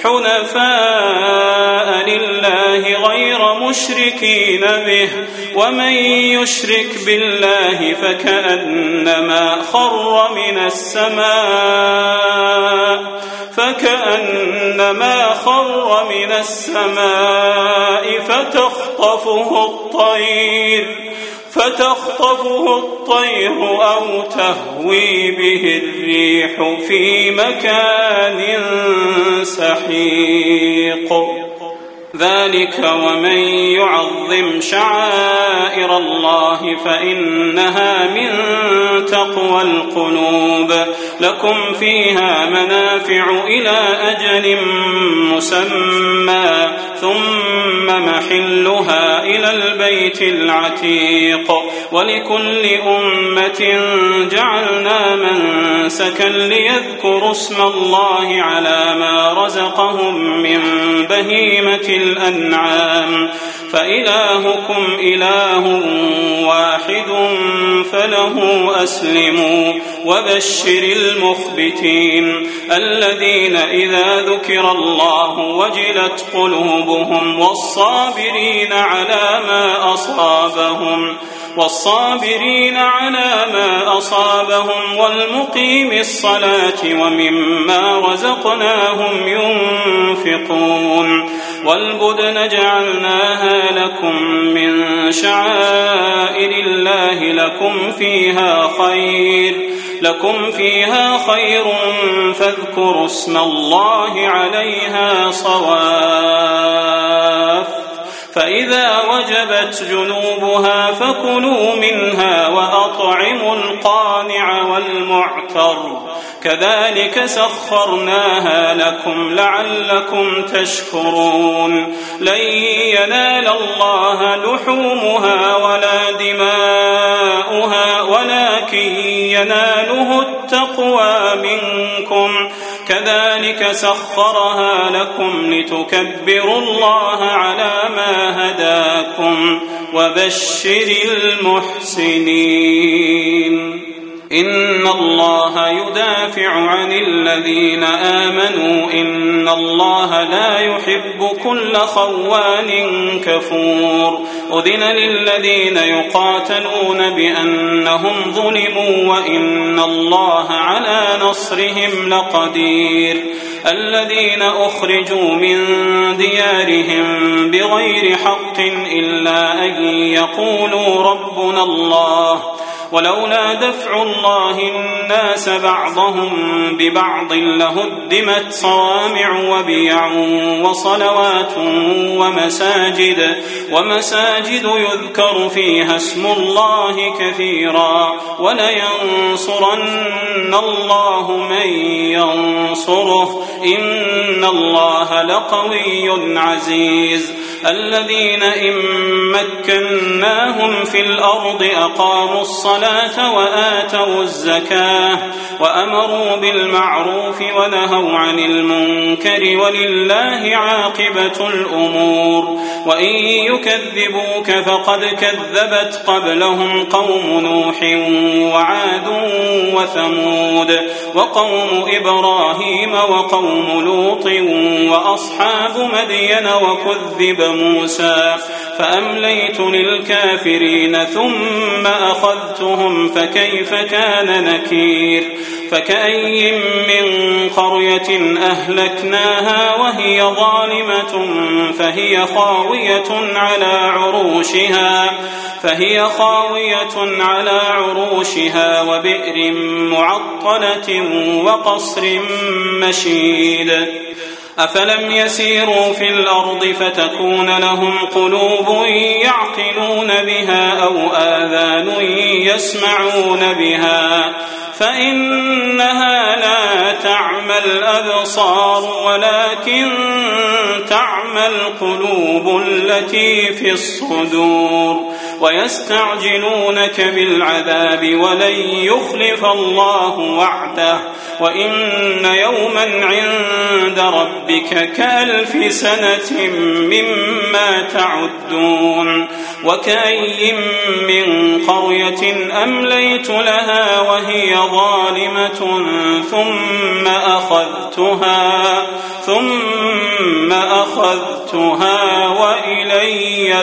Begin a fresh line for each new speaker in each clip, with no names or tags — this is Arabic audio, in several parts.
حنفاء لله غير مشركين به، ومن يشرك بالله فكأنما خر من السماء فتخطفه الطير أو تهوي به الريح في مكان سحيق. ذلك ومن يعظم شعائر الله فإنها من تقوى القلوب. لكم فيها منافع إلى أجل مسمى ثم محلها إلى البيت العتيق. ولكل أمة جعلنا منسكا ليذكروا اسم الله على ما رزقهم من بهيمة الأنعام، فإلهكم إله واحد فله أسلموا. وبشر المخبتين الذين إذا ذكر الله وجلت قلوبهم والصابرين على ما أصابهم والمقيم الصلاة ومما رزقناهم ينفقون. والبدن جعلناها لكم من شعائر الله لكم فيها خير فاذكروا اسم الله عليها صواف. فإذا وجبت جنوبها فكلوا منها وأطعموا القانع والمعتر، كذلك سخرناها لكم لعلكم تشكرون. لن ينال الله لحومها ولا دماؤها ولكن يناله التقوى منكم، كذلك سخرها لكم لتكبروا الله على ما هداكم. وبشر المحسنين. إن الله يدافع عن الذين آمنوا إن الله لا يحب كل خوان كفور. أذن للذين يقاتلون بأنهم ظلموا وإن الله على نصرهم لقدير. الذين أخرجوا من ديارهم بغير حق إلا أن يقولوا ربنا الله، ولولا دفع الله الناس بعضهم ببعض لهدمت صوامع وبيع وصلوات ومساجد يذكر فيها اسم الله كثيرا، ولينصرن الله من ينصره إن الله لقوي عزيز. الذين إن مكناهم في الأرض أقاموا الصلاة وآتوا الزكاة وأمروا بالمعروف ونهوا عن المنكر ولله عاقبة الأمور. وإن يكذبوك فقد كذبت قبلهم قوم نوح وعاد وثمود وقوم إبراهيم وقوم لوط وأصحاب مدين وكذب موسى فأمليت للكافرين ثم أخذتهم فكيف كان نكير. فكأي من قرية أهلكناها وهي ظالمة فهي خاوية على عروشها وبئر معطلة وقصر مشيد. أفلم يسيروا في الأرض فتكون لهم قلوب يعقلون بها أو آذان يسمعون بها فإنها لا تعمى الأبصار ولكن تعمى القلوب التي في الصدور. ويستعجلونك بالعذاب ولن يخلف الله وعده وإن يوما عند ربك كألف سنة مما تعدون. وكأي من قرية أمليت لها وهي ظالمة ثم ثم أخذتها وإلي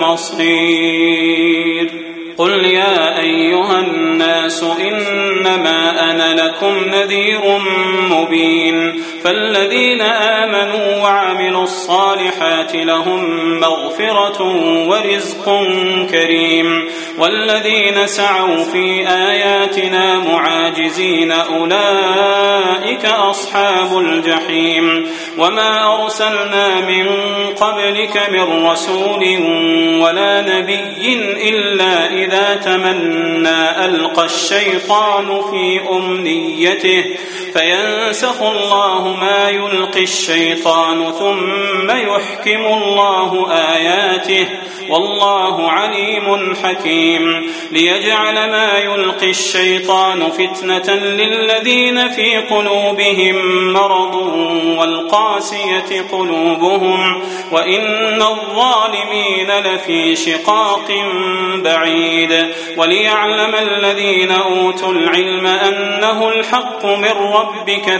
المصير. قل يا أيها الناس إنما أنا لكم نذير مبين. فالذين آمنوا وعملوا الصالحات لهم مغفرة ورزق كريم، والذين سعوا في آياتنا معاجزين أولئك أصحاب الجحيم. وما أرسلنا من قبلك من رسول ولا نبي إلا إذا تمنى ألقى الشيطان في أمنيته فينسخ الله ما يلقي الشيطان ثم يحكم الله آياته والله عليم حكيم. ليجعل ما يلقي الشيطان فتنة للذين في قلوبهم مرض والقاسية قلوبهم وإن الظالمين لفي شقاق بعيد. وليعلم الذين أوتوا العلم أنه الحق من ربك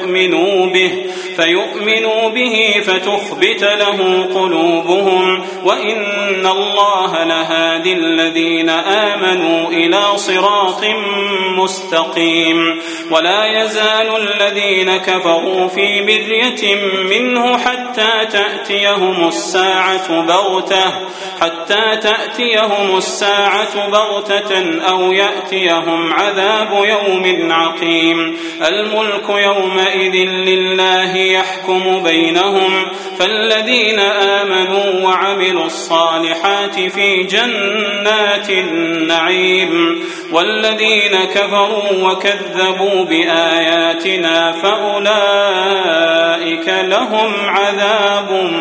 فيؤمنوا به فتخبت له قلوبهم وإن الله لهادي الذين آمنوا إلى صراط مستقيم. ولا يزال الذين كفروا في مرية منه حتى تأتيهم الساعة بغتة أو يأتيهم عذاب يوم عقيم. الملك يومئذ لله يحكم بينهم. فالذين آمنوا وعملوا الصالحات في جنات النعيم، والذين كفروا وكذبوا بآياتنا فأولئك لهم عذاب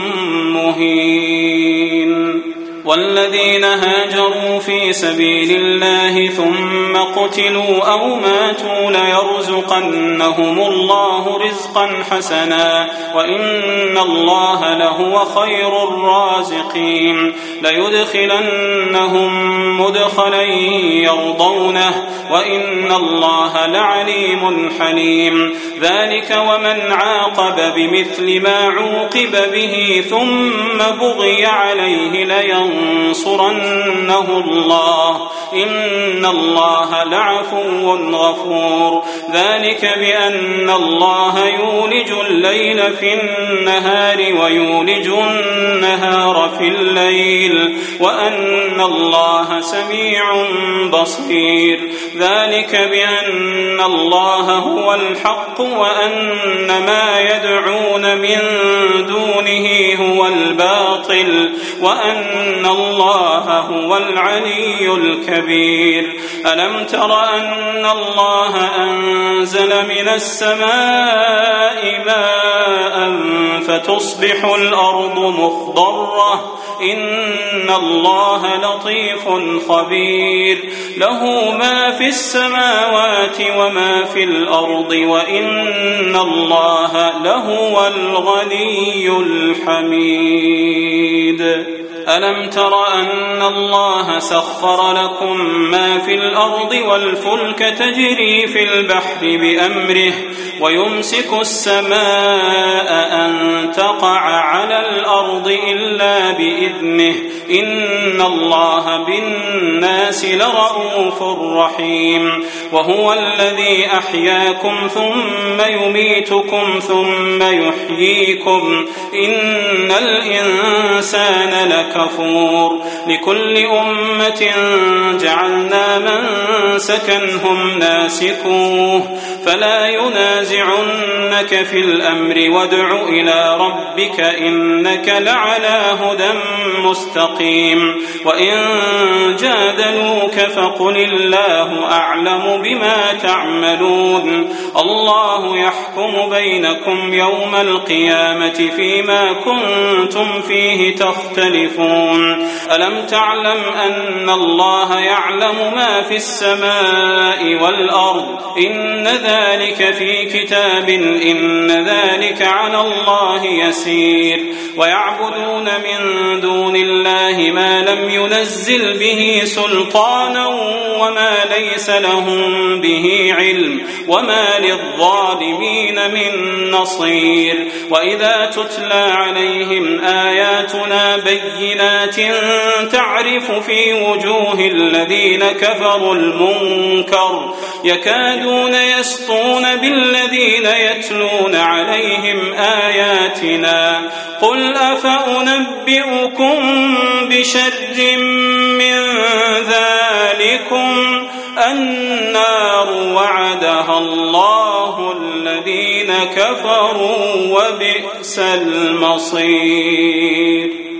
مهين. والذين هاجروا في سبيل الله ثم قتلوا أو ماتوا ليرزقنهم الله رزقا حسنا وإن الله لهو خير الرازقين. ليدخلنهم مدخلا يرضونه وإن الله لعليم حليم. ذلك ومن عاقب بمثل ما عوقب به ثم بغي عليه لينصرنه الله إن الله لعفو غفور. ذلك بأن الله يولج الليل في النهار ويولج النهار في الليل وأن الله سميع بصير. ذلك بأن الله هو الحق وأن ما يدعون من دونه هو الباطل وأن الله هو العلي الكبير. ألم تر أن الله أنزل من السماء ماء فتصبح الأرض مخضرة إن الله لطيف خبير. له ما في السماوات وما في الأرض وإن الله لهو الغني الحميد. ألم تر أن الله سخر لكم ما في الأرض والفلك تجري في البحر بأمره ويمسك السماء أن تقع على الأرض إلا بإذنه إن الله بالناس لرؤوف رحيم. وهو الذي أحياكم ثم يميتكم ثم يحييكم إن الإنسان لكفور. لكل أمة جعلنا منسكا هم ناسكوه فلا ينازعنك في الأمر وادع إلى ربك إنك لعلى هدى مستقيم. وإن جادلوك فقل الله أعلم بما تعملون. الله يحكم بينكم يوم القيامة فيما كنتم فيه تختلفون. ألم تعلم أن الله يعلم ما في السماء والأرض إن ذلك في كتاب إن ذلك على الله يسير. ويعبدون من دون الله ما لم ينزل به سلطانا وما ليس لهم لهم به علم وما للظالمين من نصير. وإذا تتلى عليهم آياتنا بينات تعرف في وجوه الذين كفروا المنكر يكادون يسطون بالذين يتلون عليهم آياتنا قل أفأنبئكم بشر من ذلكم النار وعدها الله الذين كفروا وبئس المصير.